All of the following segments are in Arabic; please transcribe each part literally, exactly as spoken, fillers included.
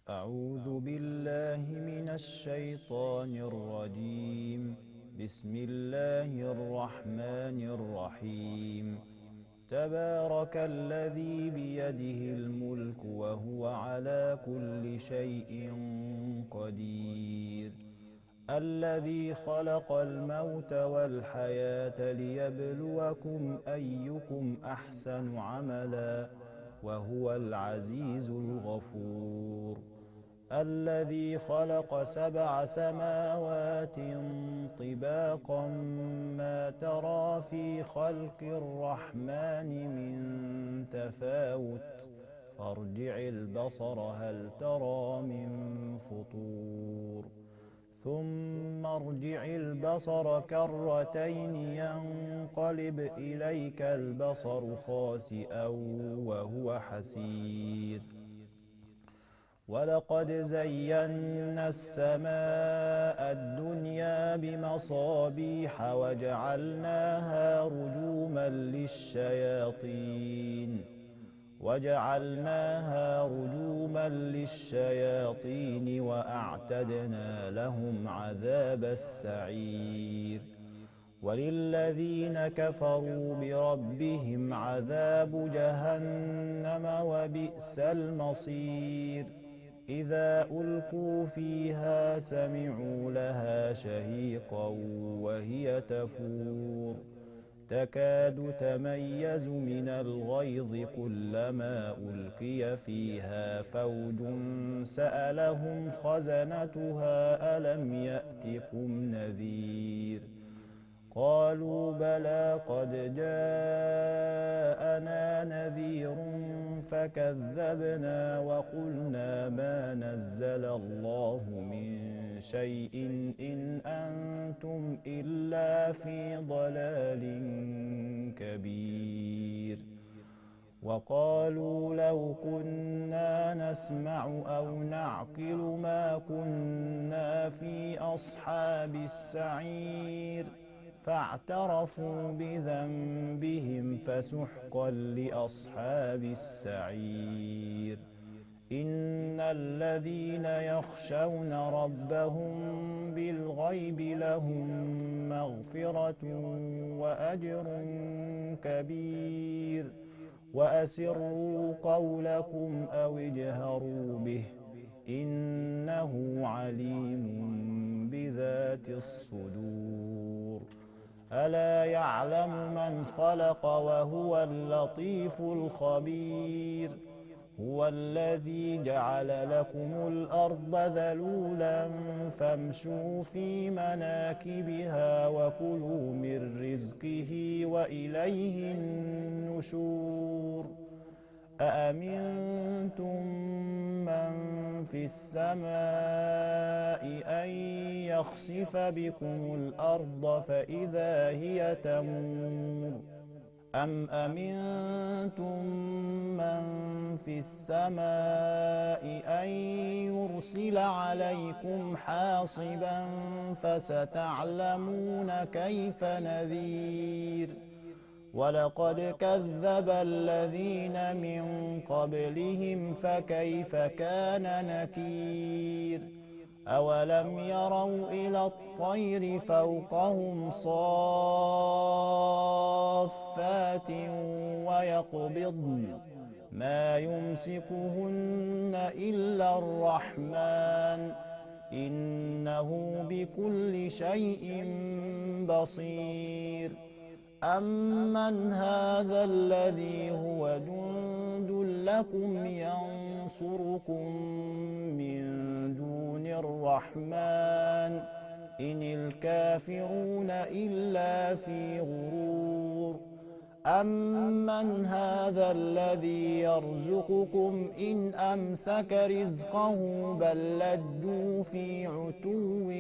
أعوذ بالله من الشيطان الرجيم. بسم الله الرحمن الرحيم. تبارك الذي بيده الملك وهو على كل شيء قدير. الذي خلق الموت والحياة ليبلوكم أيكم أحسن عملا وهو العزيز الغفور. الذي خلق سبع سماوات طباقا ما ترى في خلق الرحمن من تفاوت فارجع البصر هل ترى من فطور ثم ارجع البصر كرتين ينقلب إليك البصر خاسئا وهو حسير. ولقد زينا السماء الدنيا بمصابيح وجعلناها رجوما للشياطين وجعلناها رجوما للشياطين وأعتدنا لهم عذاب السعير. وللذين كفروا بربهم عذاب جهنم وبئس المصير. إذا ألقوا فيها سمعوا لها شهيقا وهي تفور تكاد تميز من الغيظ كلما ألقي فيها فوج سألهم خزنتها ألم يأتكم نذير قالوا بلى قد جاءنا نذير فكذبنا وقلنا ما نزل الله من شيء إن أنتم إلا في ضلال كبير. وقالوا لو كنا نسمع أو نعقل ما كنا في أصحاب السعير فاعترفوا بذنبهم فسحقا لأصحاب السعير. إن الذين يخشون ربهم بالغيب لهم مغفرة وأجر كبير. وأسروا قولكم أو اجهروا به إنه عليم بذات الصدور. ألا يعلم من خلق وهو اللطيف الخبير. هو الذي جعل لكم الأرض ذلولا فامشوا في مناكبها وكلوا من رزقه وإليه النشور. أأمنتم من في السماء أن يخسف بكم الأرض فإذا هي تمور أم أمنتم من في السماء أن يرسل عليكم حاصبا فستعلمون كيف نذير. ولقد كذب الذين من قبلهم فكيف كان نكير. أولم يروا إلى الطير فوقهم صافات ويقبضن ما يمسكهن إلا الرحمن إنه بكل شيء بصير. أمن هذا الذي هو جند لكم ينصركم من دون الرحمن إن الكافرون إلا في غرور. أمن هذا الذي يرزقكم إن أمسك رزقه بل لجوا في عتو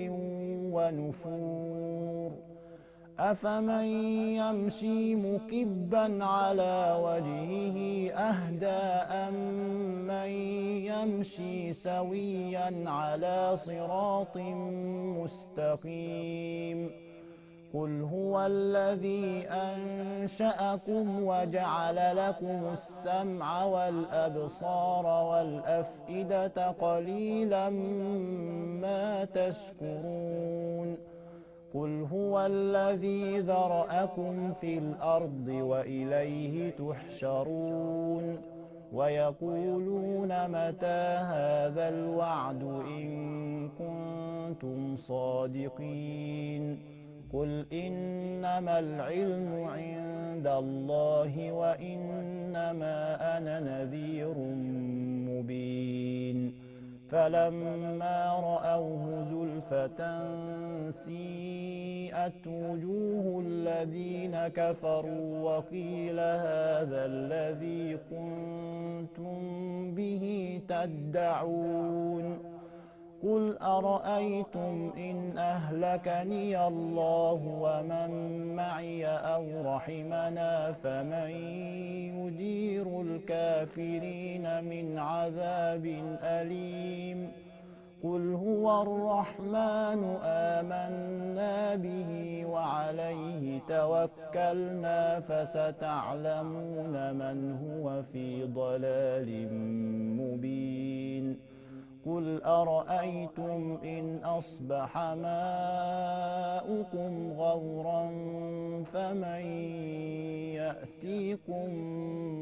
ونفور. أفمن يمشي مكبا على وجهه أهدى أمن يمشي سويا على صراط مستقيم. قل هو الذي أنشأكم وجعل لكم السمع والأبصار والأفئدة قليلا ما تشكرون قل هو الذي ذرأكم في الأرض وإليه تحشرون ويقولون متى هذا الوعد إن كنتم صادقين قل إنما العلم عند الله وإنما أنا نذير مبين فلما رأوه زلفة سيئت وجوه الذين كفروا وقيل هذا الذي كنتم به تدعون قل أرأيتم إن أهلكني الله ومن معي أو رحمنا فمن يجير الكافرين من عذاب أليم قل هو الرحمن آمنا به وعليه توكلنا فستعلمون من هو في ضلال مبين قل أرأيتم إن أصبح ماؤكم غورا فمن يأتيكم